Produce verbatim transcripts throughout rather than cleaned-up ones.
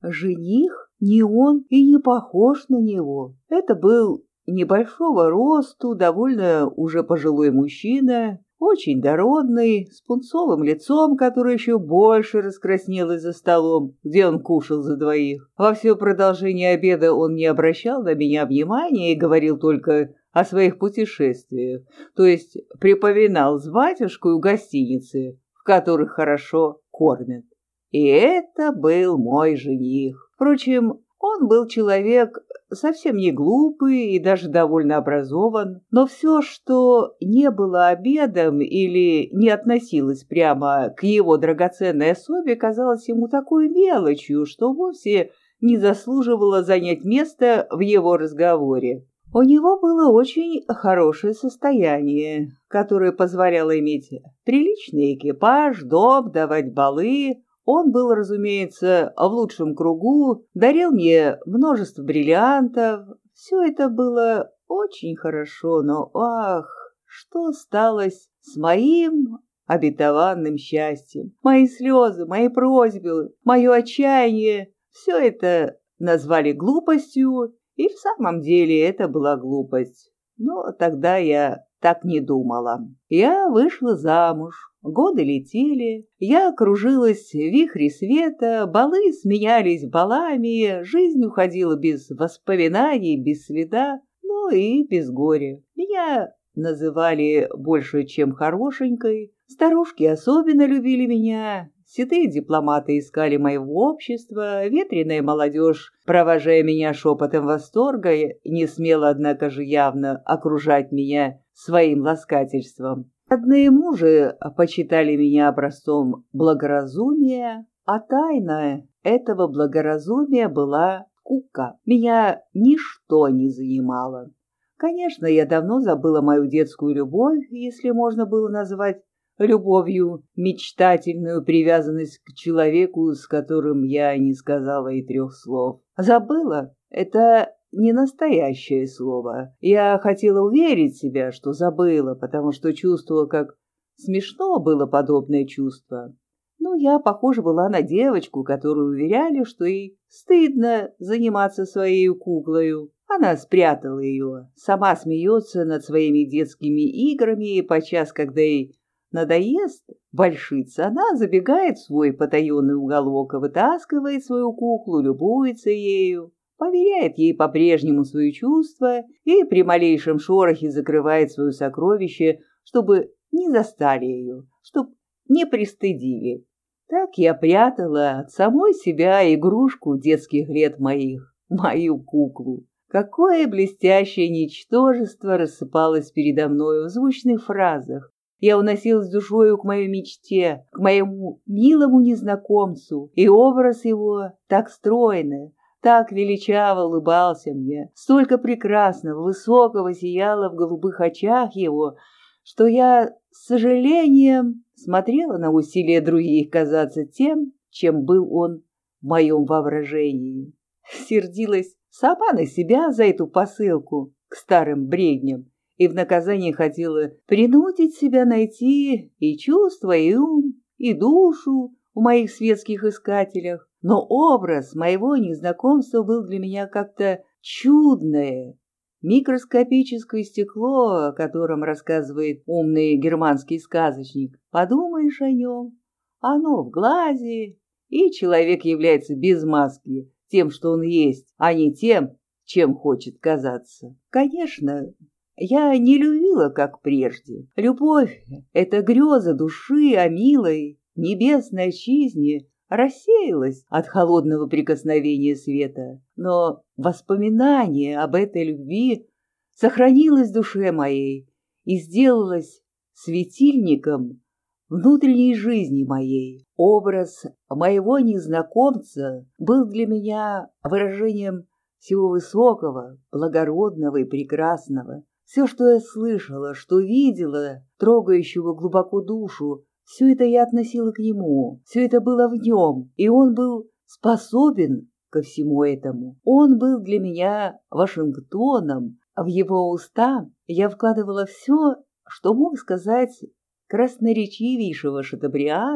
жених не он и не похож на него. Это был небольшого росту, довольно уже пожилой мужчина, очень дородный, с пунцовым лицом, которое еще больше раскраснелось за столом, где он кушал за двоих. Во все продолжение обеда он не обращал на меня внимания и говорил только о своих путешествиях, то есть припоминал с батюшкой гостиницы, в которых хорошо кормят. И это был мой жених. Впрочем, он был человек совсем не глупый и даже довольно образован, но все, что не было обедом или не относилось прямо к его драгоценной особе, казалось ему такой мелочью, что вовсе не заслуживало занять место в его разговоре. У него было очень хорошее состояние, которое позволяло иметь приличный экипаж, дом, давать балы. Он был, разумеется, в лучшем кругу, дарил мне множество бриллиантов. Все это было очень хорошо, но, ах, что сталось с моим обетованным счастьем? Мои слезы, мои просьбы, мое отчаяние — все это назвали глупостью, и в самом деле это была глупость. Но тогда я так не думала. Я вышла замуж. Годы летели, я кружилась в вихре света, балы сменялись балами, жизнь уходила без воспоминаний, без следа, ну и без горя. Меня называли больше, чем хорошенькой, старушки особенно любили меня, седые дипломаты искали моего общества, ветреная молодежь, провожая меня шепотом восторга, не смела, однако же, явно окружать меня своим ласкательством. Родные мужи почитали меня образцом благоразумия, а тайна этого благоразумия была скука. Меня ничто не занимало. Конечно, я давно забыла мою детскую любовь, если можно было назвать любовью мечтательную привязанность к человеку, с которым я не сказала и трех слов. Забыла — это не настоящее слово. Я хотела уверить себя, что забыла, потому что чувствовала, как смешно было подобное чувство. Ну, я похожа была на девочку, которую уверяли, что ей стыдно заниматься своей куклою. Она спрятала ее, сама смеется над своими детскими играми, и подчас, когда ей надоест большиться, она забегает в свой потаенный уголок и вытаскивает свою куклу, любуется ею, поверяет ей по-прежнему свои чувства и при малейшем шорохе закрывает свое сокровище, чтобы не застали ее, чтобы не пристыдили. Так я прятала от самой себя игрушку детских лет моих, мою куклу. Какое блестящее ничтожество рассыпалось передо мною в звучных фразах. Я уносилась душою к моей мечте, к моему милому незнакомцу, и образ его так стройный, так величаво улыбался мне, столько прекрасного, высокого сияло в голубых очах его, что я с сожалением смотрела на усилия других казаться тем, чем был он в моем воображении. Сердилась сама на себя за эту посылку к старым бредням и в наказание хотела принудить себя найти и чувство, и ум, и душу в моих светских искателях. Но образ моего незнакомства был для меня как-то чудное. Микроскопическое стекло, о котором рассказывает умный германский сказочник. Подумаешь о нем, оно в глазе, и человек является без маски тем, что он есть, а не тем, чем хочет казаться. Конечно, я не любила, как прежде. Любовь — это греза души о милой небесной отчизне, рассеялась от холодного прикосновения света, но воспоминание об этой любви сохранилось в душе моей и сделалось светильником внутренней жизни моей. Образ моего незнакомца был для меня выражением всего высокого, благородного и прекрасного. Все, что я слышала, что видела, трогающего глубоко душу, все это я относила к нему, все это было в нем, и он был способен ко всему этому. Он был для меня Вашингтоном, а в его уста я вкладывала все, что мог сказать красноречивейшего Шатобриан,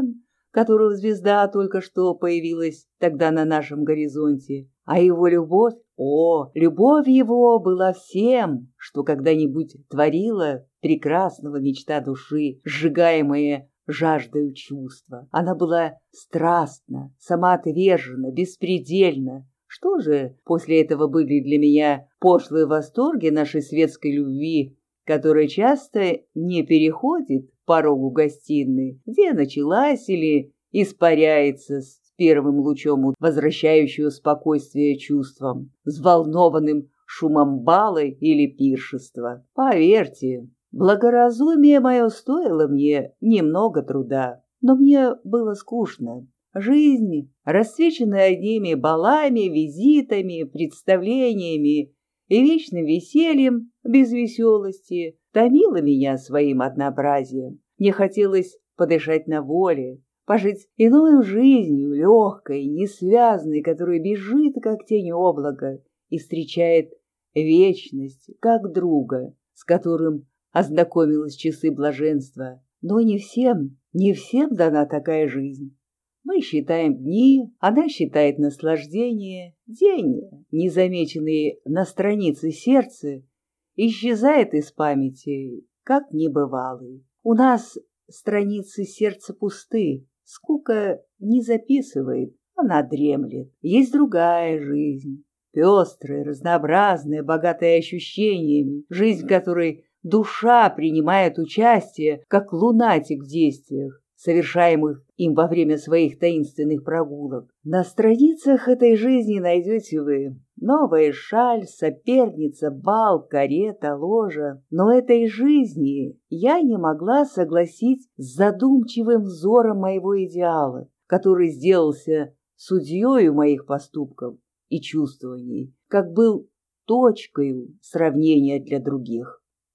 которого звезда только что появилась тогда на нашем горизонте. А его любовь, о, любовь его была всем, что когда-нибудь творила прекрасного мечта души, сжигаемая жаждою чувства. Она была страстна, самоотвержена, беспредельна. Что же после этого были для меня пошлые восторги нашей светской любви, которая часто не переходит порогу гостиной, где началась или испаряется с первым лучом возвращающего спокойствие чувствам, взволнованным шумом бала или пиршества. Поверьте, благоразумие мое стоило мне немного труда, но мне было скучно. Жизнь, рассвеченная одними балами, визитами, представлениями и вечным весельем без веселости, томила меня своим однообразием. Мне хотелось подышать на воле, пожить иною жизнью, легкой, несвязной, которая бежит, как тень облака, и встречает вечность, как друга, с которым ознакомилась часы блаженства. Но не всем, не всем дана такая жизнь. Мы считаем дни, она считает наслаждение. День, незамеченный на странице сердца, исчезает из памяти, как небывалый. У нас страницы сердца пусты, скука не записывает, она дремлет. Есть другая жизнь, пестрая, разнообразная, богатая ощущениями, жизнь которой душа принимает участие, как лунатик в действиях, совершаемых им во время своих таинственных прогулок. На страницах этой жизни найдете вы новая шаль, соперница, бал, карета, ложа. Но этой жизни я не могла согласить с задумчивым взором моего идеала, который сделался судьею моих поступков и чувствований, как был точкою сравнения для других.